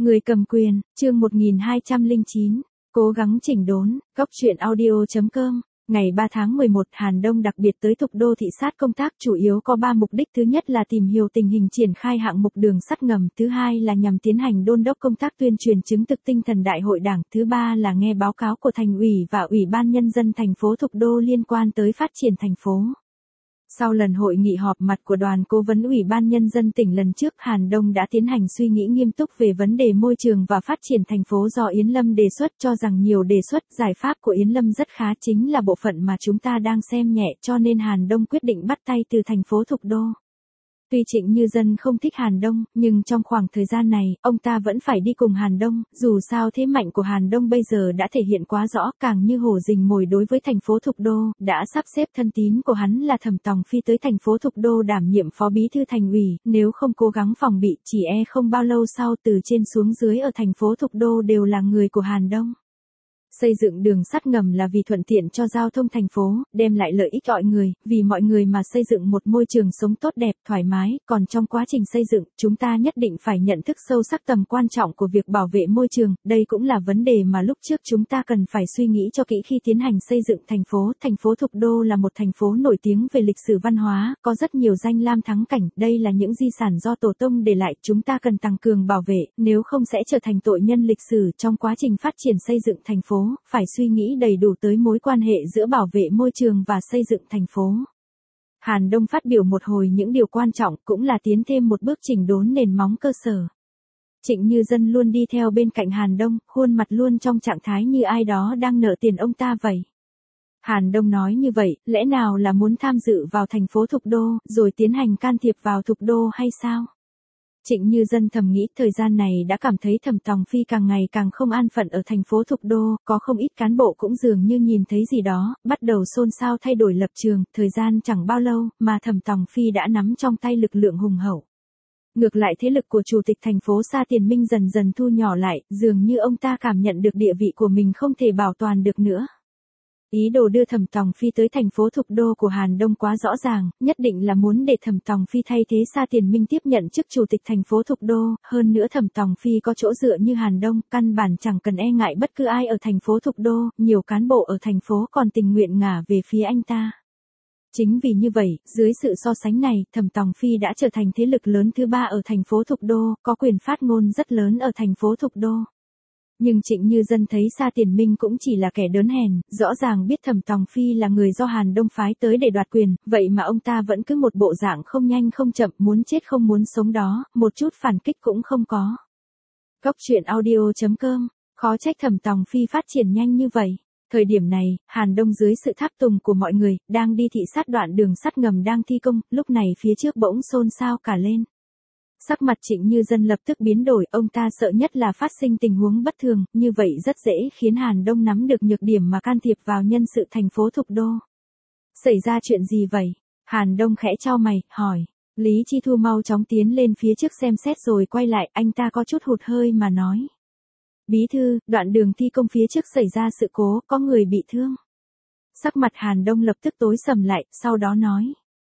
Người cầm quyền, chương 1209, cố gắng chỉnh đốn, góc truyện audio.com. Ngày 3 tháng 11, Hàn Đông đặc biệt tới Thục Đô thị sát công tác, chủ yếu có 3 mục đích. Thứ nhất là tìm hiểu tình hình triển khai hạng mục đường sắt ngầm, thứ hai là nhằm tiến hành đôn đốc công tác tuyên truyền chứng thực tinh thần đại hội đảng, thứ ba là nghe báo cáo của thành ủy và ủy ban nhân dân thành phố Thục Đô liên quan tới phát triển thành phố. Sau lần hội nghị họp mặt của đoàn cố vấn ủy ban nhân dân tỉnh lần trước, Hàn Đông đã tiến hành suy nghĩ nghiêm túc về vấn đề môi trường và phát triển thành phố do Yến Lâm đề xuất, cho rằng nhiều đề xuất, giải pháp của Yến Lâm rất khá, chính là bộ phận mà chúng ta đang xem nhẹ, cho nên Hàn Đông quyết định bắt tay từ thành phố Thục Đô. Tuy Trịnh Như Dân không thích Hàn Đông, nhưng trong khoảng thời gian này, ông ta vẫn phải đi cùng Hàn Đông, dù sao thế mạnh của Hàn Đông bây giờ đã thể hiện quá rõ, càng như hổ rình mồi đối với thành phố Thục Đô, đã sắp xếp thân tín của hắn là Thẩm Tòng Phi tới thành phố Thục Đô đảm nhiệm phó bí thư thành ủy, nếu không cố gắng phòng bị, chỉ e không bao lâu sau từ trên xuống dưới ở thành phố Thục Đô đều là người của Hàn Đông. Xây dựng đường sắt ngầm là vì thuận tiện cho giao thông thành phố, đem lại lợi ích mọi người, vì mọi người mà xây dựng một môi trường sống tốt đẹp, thoải mái, còn trong quá trình xây dựng, chúng ta nhất định phải nhận thức sâu sắc tầm quan trọng của việc bảo vệ môi trường, đây cũng là vấn đề mà lúc trước chúng ta cần phải suy nghĩ cho kỹ khi tiến hành xây dựng thành phố. Thành phố Thục Đô là một thành phố nổi tiếng về lịch sử văn hóa, có rất nhiều danh lam thắng cảnh, đây là những di sản do tổ tông để lại, chúng ta cần tăng cường bảo vệ, nếu không sẽ trở thành tội nhân lịch sử trong quá trình phát triển xây dựng thành phố. Phải suy nghĩ đầy đủ tới mối quan hệ giữa bảo vệ môi trường và xây dựng thành phố. Hàn Đông phát biểu một hồi những điều quan trọng, cũng là tiến thêm một bước chỉnh đốn nền móng cơ sở. Trịnh Như Dân luôn đi theo bên cạnh Hàn Đông, khuôn mặt luôn trong trạng thái như ai đó đang nợ tiền ông ta vậy. Hàn Đông nói như vậy, lẽ nào là muốn tham dự vào thành phố Thục Đô, rồi tiến hành can thiệp vào Thục Đô hay sao? Trịnh Như Dân thầm nghĩ, thời gian này đã cảm thấy Thẩm Tòng Phi càng ngày càng không an phận ở thành phố Thục Đô, có không ít cán bộ cũng dường như nhìn thấy gì đó, bắt đầu xôn xao thay đổi lập trường, thời gian chẳng bao lâu, mà Thẩm Tòng Phi đã nắm trong tay lực lượng hùng hậu. Ngược lại thế lực của chủ tịch thành phố Sa Tiền Minh dần dần thu nhỏ lại, dường như ông ta cảm nhận được địa vị của mình không thể bảo toàn được nữa. Ý đồ đưa Thẩm Tòng Phi tới thành phố Thục Đô của Hàn Đông quá rõ ràng, nhất định là muốn để Thẩm Tòng Phi thay thế Sa Tiền Minh tiếp nhận chức chủ tịch thành phố Thục Đô, hơn nữa Thẩm Tòng Phi có chỗ dựa như Hàn Đông, căn bản chẳng cần e ngại bất cứ ai ở thành phố Thục Đô, nhiều cán bộ ở thành phố còn tình nguyện ngả về phía anh ta. Chính vì như vậy, dưới sự so sánh này, Thẩm Tòng Phi đã trở thành thế lực lớn thứ ba ở thành phố Thục Đô, có quyền phát ngôn rất lớn ở thành phố Thục Đô. Nhưng Trịnh Như Dân thấy Sa Tiền Minh cũng chỉ là kẻ đớn hèn, rõ ràng biết Thẩm Tòng Phi là người do Hàn Đông phái tới để đoạt quyền, vậy mà ông ta vẫn cứ một bộ dạng không nhanh không chậm, muốn chết không muốn sống đó, một chút phản kích cũng không có. Góc truyện audio.com, khó trách Thẩm Tòng Phi phát triển nhanh như vậy. Thời điểm này, Hàn Đông dưới sự tháp tùng của mọi người, đang đi thị sát đoạn đường sắt ngầm đang thi công, lúc này phía trước bỗng xôn xao cả lên. Sắc mặt Trịnh Như Dân lập tức biến đổi, ông ta sợ nhất là phát sinh tình huống bất thường, như vậy rất dễ khiến Hàn Đông nắm được nhược điểm mà can thiệp vào nhân sự thành phố Thục Đô. Xảy ra chuyện gì vậy? Hàn Đông khẽ chau mày, hỏi. Lý Chi Thu mau chóng tiến lên phía trước xem xét rồi quay lại, anh ta có chút hụt hơi mà nói. Bí thư, đoạn đường thi công phía trước xảy ra sự cố, có người bị thương. Sắc mặt Hàn Đông lập tức tối sầm lại, sau đó nói.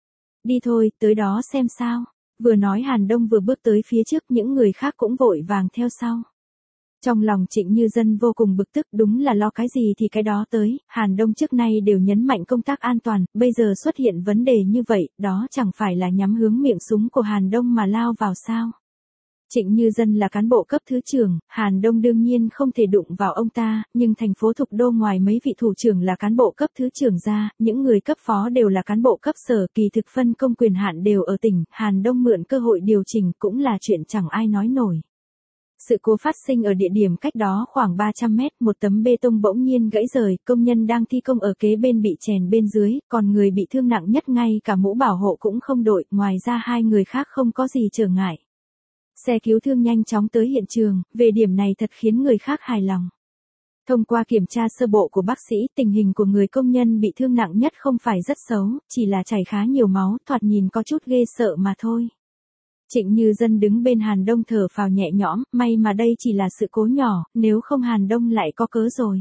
Đi thôi, tới đó xem sao. Vừa nói Hàn Đông vừa bước tới phía trước, những người khác cũng vội vàng theo sau. Trong lòng Trịnh Như Dân vô cùng bực tức, đúng là lo cái gì thì cái đó tới, Hàn Đông trước nay đều nhấn mạnh công tác an toàn, bây giờ xuất hiện vấn đề như vậy, đó chẳng phải là nhắm hướng miệng súng của Hàn Đông mà lao vào sao. Trịnh Như Dân là cán bộ cấp thứ trưởng, Hàn Đông đương nhiên không thể đụng vào ông ta, nhưng thành phố Thục Đô ngoài mấy vị thủ trưởng là cán bộ cấp thứ trưởng ra, những người cấp phó đều là cán bộ cấp sở, kỳ thực phân công quyền hạn đều ở tỉnh, Hàn Đông mượn cơ hội điều chỉnh cũng là chuyện chẳng ai nói nổi. Sự cố phát sinh ở địa điểm cách đó khoảng 300 mét, một tấm bê tông bỗng nhiên gãy rời, công nhân đang thi công ở kế bên bị chèn bên dưới, còn người bị thương nặng nhất ngay cả mũ bảo hộ cũng không đội, ngoài ra hai người khác không có gì trở ngại. Xe cứu thương nhanh chóng tới hiện trường, về điểm này thật khiến người khác hài lòng. Thông qua kiểm tra sơ bộ của bác sĩ, tình hình của người công nhân bị thương nặng nhất không phải rất xấu, chỉ là chảy khá nhiều máu, thoạt nhìn có chút ghê sợ mà thôi. Trịnh Như Dân đứng bên Hàn Đông thở phào nhẹ nhõm, may mà đây chỉ là sự cố nhỏ, nếu không Hàn Đông lại có cớ rồi.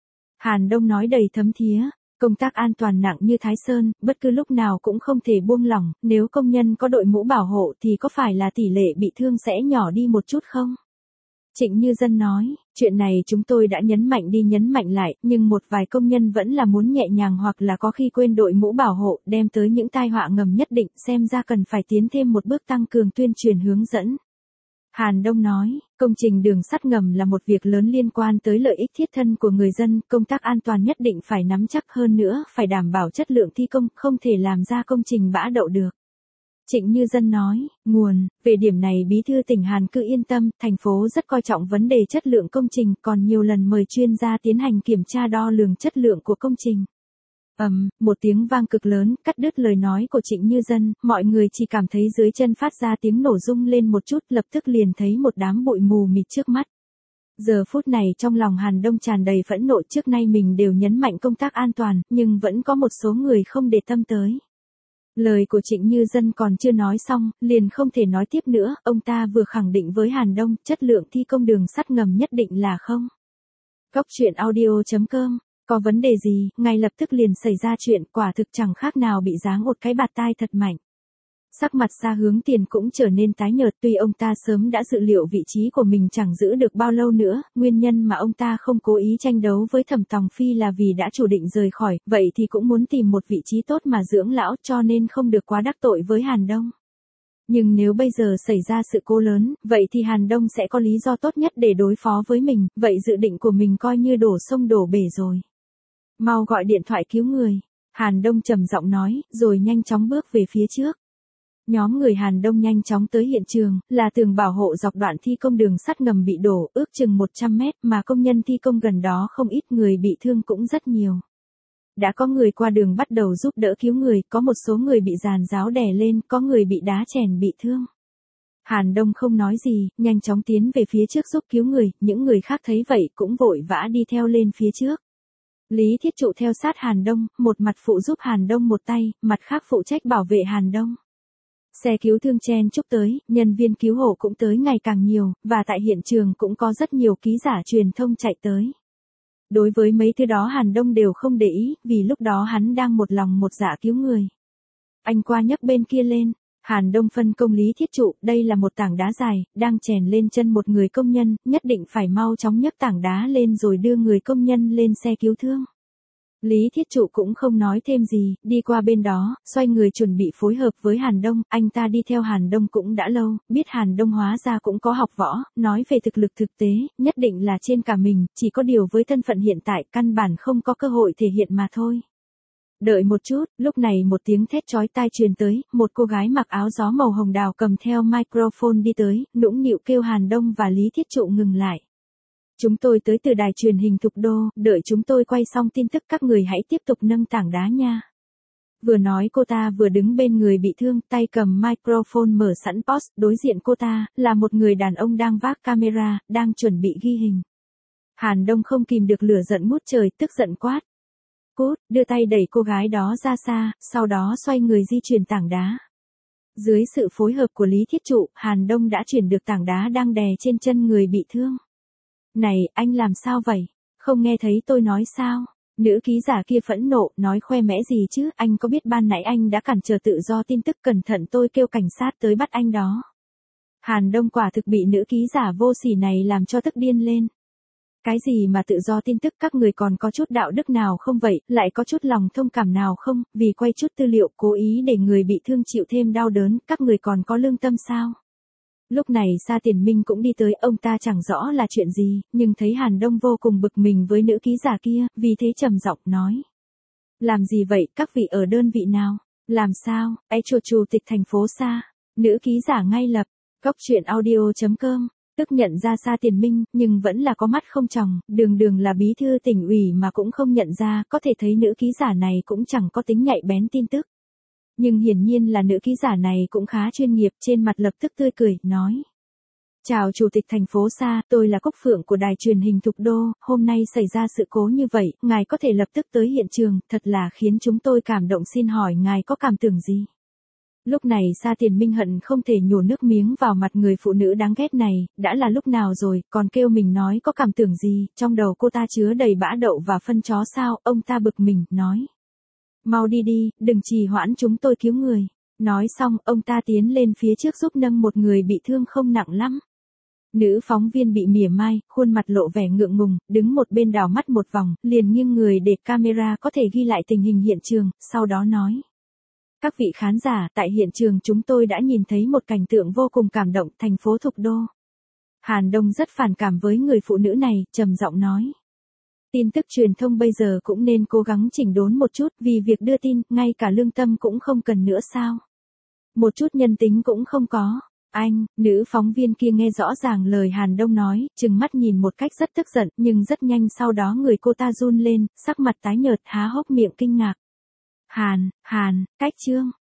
Hàn Đông nói đầy thấm thía. Công tác an toàn nặng như Thái Sơn, bất cứ lúc nào cũng không thể buông lỏng, nếu công nhân có đội mũ bảo hộ thì có phải là tỷ lệ bị thương sẽ nhỏ đi một chút không? Trịnh Như Dân nói, chuyện này chúng tôi đã nhấn mạnh lại, nhưng một vài công nhân vẫn là muốn nhẹ nhàng hoặc là có khi quên đội mũ bảo hộ, đem tới những tai họa ngầm nhất định, xem ra cần phải tiến thêm một bước tăng cường tuyên truyền hướng dẫn. Hàn Đông nói, công trình đường sắt ngầm là một việc lớn liên quan tới lợi ích thiết thân của người dân, công tác an toàn nhất định phải nắm chắc hơn nữa, phải đảm bảo chất lượng thi công, không thể làm ra công trình bã đậu được. Trịnh Như Dân nói, về điểm này Bí thư tỉnh Hàn cứ yên tâm, thành phố rất coi trọng vấn đề chất lượng công trình, còn nhiều lần mời chuyên gia tiến hành kiểm tra đo lường chất lượng của công trình. Một tiếng vang cực lớn, cắt đứt lời nói của Trịnh Như Dân, mọi người chỉ cảm thấy dưới chân phát ra tiếng nổ rung lên một chút, lập tức liền thấy một đám bụi mù mịt trước mắt. Giờ phút này trong lòng Hàn Đông tràn đầy phẫn nộ, trước nay mình đều nhấn mạnh công tác an toàn, nhưng vẫn có một số người không để tâm tới. Lời của Trịnh Như Dân còn chưa nói xong, liền không thể nói tiếp nữa, ông ta vừa khẳng định với Hàn Đông, chất lượng thi công đường sắt ngầm nhất định là không. Góc truyện audio.com, có vấn đề gì, ngay lập tức liền xảy ra chuyện, quả thực chẳng khác nào bị giáng một cái bạt tai thật mạnh. Sắc mặt Sa Hướng Tiền cũng trở nên tái nhợt, tuy ông ta sớm đã dự liệu vị trí của mình chẳng giữ được bao lâu nữa, nguyên nhân mà ông ta không cố ý tranh đấu với Thẩm Tòng Phi là vì đã chủ định rời khỏi, vậy thì cũng muốn tìm một vị trí tốt mà dưỡng lão, cho nên không được quá đắc tội với Hàn Đông. Nhưng nếu bây giờ xảy ra sự cố lớn, vậy thì Hàn Đông sẽ có lý do tốt nhất để đối phó với mình, vậy dự định của mình coi như đổ sông đổ bể rồi. Mau gọi điện thoại cứu người, Hàn Đông trầm giọng nói, rồi nhanh chóng bước về phía trước. Nhóm người Hàn Đông nhanh chóng tới hiện trường, là tường bảo hộ dọc đoạn thi công đường sắt ngầm bị đổ, ước chừng 100 mét, mà công nhân thi công gần đó không ít, người bị thương cũng rất nhiều. Đã có người qua đường bắt đầu giúp đỡ cứu người, có một số người bị giàn giáo đè lên, có người bị đá chèn bị thương. Hàn Đông không nói gì, nhanh chóng tiến về phía trước giúp cứu người, những người khác thấy vậy cũng vội vã đi theo lên phía trước. Lý Thiết Trụ theo sát Hàn Đông, một mặt phụ giúp Hàn Đông một tay, mặt khác phụ trách bảo vệ Hàn Đông. Xe cứu thương chen chúc tới, nhân viên cứu hộ cũng tới ngày càng nhiều, và tại hiện trường cũng có rất nhiều ký giả truyền thông chạy tới. Đối với mấy thứ đó Hàn Đông đều không để ý, vì lúc đó hắn đang một lòng một dạ cứu người. Anh qua nhấc bên kia lên, Hàn Đông phân công Lý Thiết Trụ, đây là một tảng đá dài, đang chèn lên chân một người công nhân, nhất định phải mau chóng nhấc tảng đá lên rồi đưa người công nhân lên xe cứu thương. Lý Thiết Trụ cũng không nói thêm gì, đi qua bên đó, xoay người chuẩn bị phối hợp với Hàn Đông, anh ta đi theo Hàn Đông cũng đã lâu, biết Hàn Đông hóa ra cũng có học võ, nói về thực lực thực tế, nhất định là trên cả mình, chỉ có điều với thân phận hiện tại căn bản không có cơ hội thể hiện mà thôi. Đợi một chút, lúc này một tiếng thét chói tai truyền tới, một cô gái mặc áo gió màu hồng đào cầm theo microphone đi tới, nũng nịu kêu Hàn Đông và Lý Thiết Trụ ngừng lại. Chúng tôi tới từ đài truyền hình Thục Đô, đợi chúng tôi quay xong tin tức các người hãy tiếp tục nâng tảng đá nha. Vừa nói cô ta vừa đứng bên người bị thương, tay cầm microphone mở sẵn post, đối diện cô ta, là một người đàn ông đang vác camera, đang chuẩn bị ghi hình. Hàn Đông không kìm được lửa giận ngút trời, tức giận quát. Cút, đưa tay đẩy cô gái đó ra xa, sau đó xoay người di chuyển tảng đá. Dưới sự phối hợp của Lý Thiết Trụ, Hàn Đông đã chuyển được tảng đá đang đè trên chân người bị thương. Này, anh làm sao vậy? Không nghe thấy tôi nói sao? Nữ ký giả kia phẫn nộ, nói khoe mẽ gì chứ, anh có biết ban nãy anh đã cản trở tự do tin tức, cẩn thận tôi kêu cảnh sát tới bắt anh đó. Hàn Đông quả thực bị nữ ký giả vô sỉ này làm cho tức điên lên. Cái gì mà tự do tin tức, các người còn có chút đạo đức nào không vậy, lại có chút lòng thông cảm nào không, vì quay chút tư liệu cố ý để người bị thương chịu thêm đau đớn, các người còn có lương tâm sao? Lúc này Sa Tiền Minh cũng đi tới, ông ta chẳng rõ là chuyện gì, nhưng thấy Hàn Đông vô cùng bực mình với nữ ký giả kia, vì thế trầm giọng nói. Làm gì vậy, các vị ở đơn vị nào? Làm sao, chủ tịch thành phố Sa? Nữ ký giả ngay lập, góc truyện audio.com, tức nhận ra Sa Tiền Minh, nhưng vẫn là có mắt không tròng, đường là bí thư tỉnh ủy mà cũng không nhận ra, có thể thấy nữ ký giả này cũng chẳng có tính nhạy bén tin tức. Nhưng hiển nhiên là nữ ký giả này cũng khá chuyên nghiệp, trên mặt lập tức tươi cười, nói. Chào Chủ tịch thành phố Sa, tôi là Cúc Phượng của đài truyền hình Thục Đô, hôm nay xảy ra sự cố như vậy, ngài có thể lập tức tới hiện trường, thật là khiến chúng tôi cảm động, xin hỏi ngài có cảm tưởng gì? Lúc này Sa Tiền Minh hận không thể nhổ nước miếng vào mặt người phụ nữ đáng ghét này, đã là lúc nào rồi, còn kêu mình nói có cảm tưởng gì, trong đầu cô ta chứa đầy bã đậu và phân chó sao, ông ta bực mình, nói. Mau đi đi, đừng trì hoãn, chúng tôi cứu người. Nói xong, ông ta tiến lên phía trước giúp nâng một người bị thương không nặng lắm. Nữ phóng viên bị mỉa mai, khuôn mặt lộ vẻ ngượng ngùng, đứng một bên đảo mắt một vòng, liền nghiêng người để camera có thể ghi lại tình hình hiện trường, sau đó nói. Các vị khán giả, tại hiện trường chúng tôi đã nhìn thấy một cảnh tượng vô cùng cảm động, thành phố Thục Đô. Hàn Đông rất phản cảm với người phụ nữ này, trầm giọng nói. Tin tức truyền thông bây giờ cũng nên cố gắng chỉnh đốn một chút, vì việc đưa tin, ngay cả lương tâm cũng không cần nữa sao? Một chút nhân tính cũng không có. Anh, nữ phóng viên kia nghe rõ ràng lời Hàn Đông nói, trừng mắt nhìn một cách rất tức giận, nhưng rất nhanh sau đó người cô ta run lên, sắc mặt tái nhợt, há hốc miệng kinh ngạc. Hàn, cách Trương.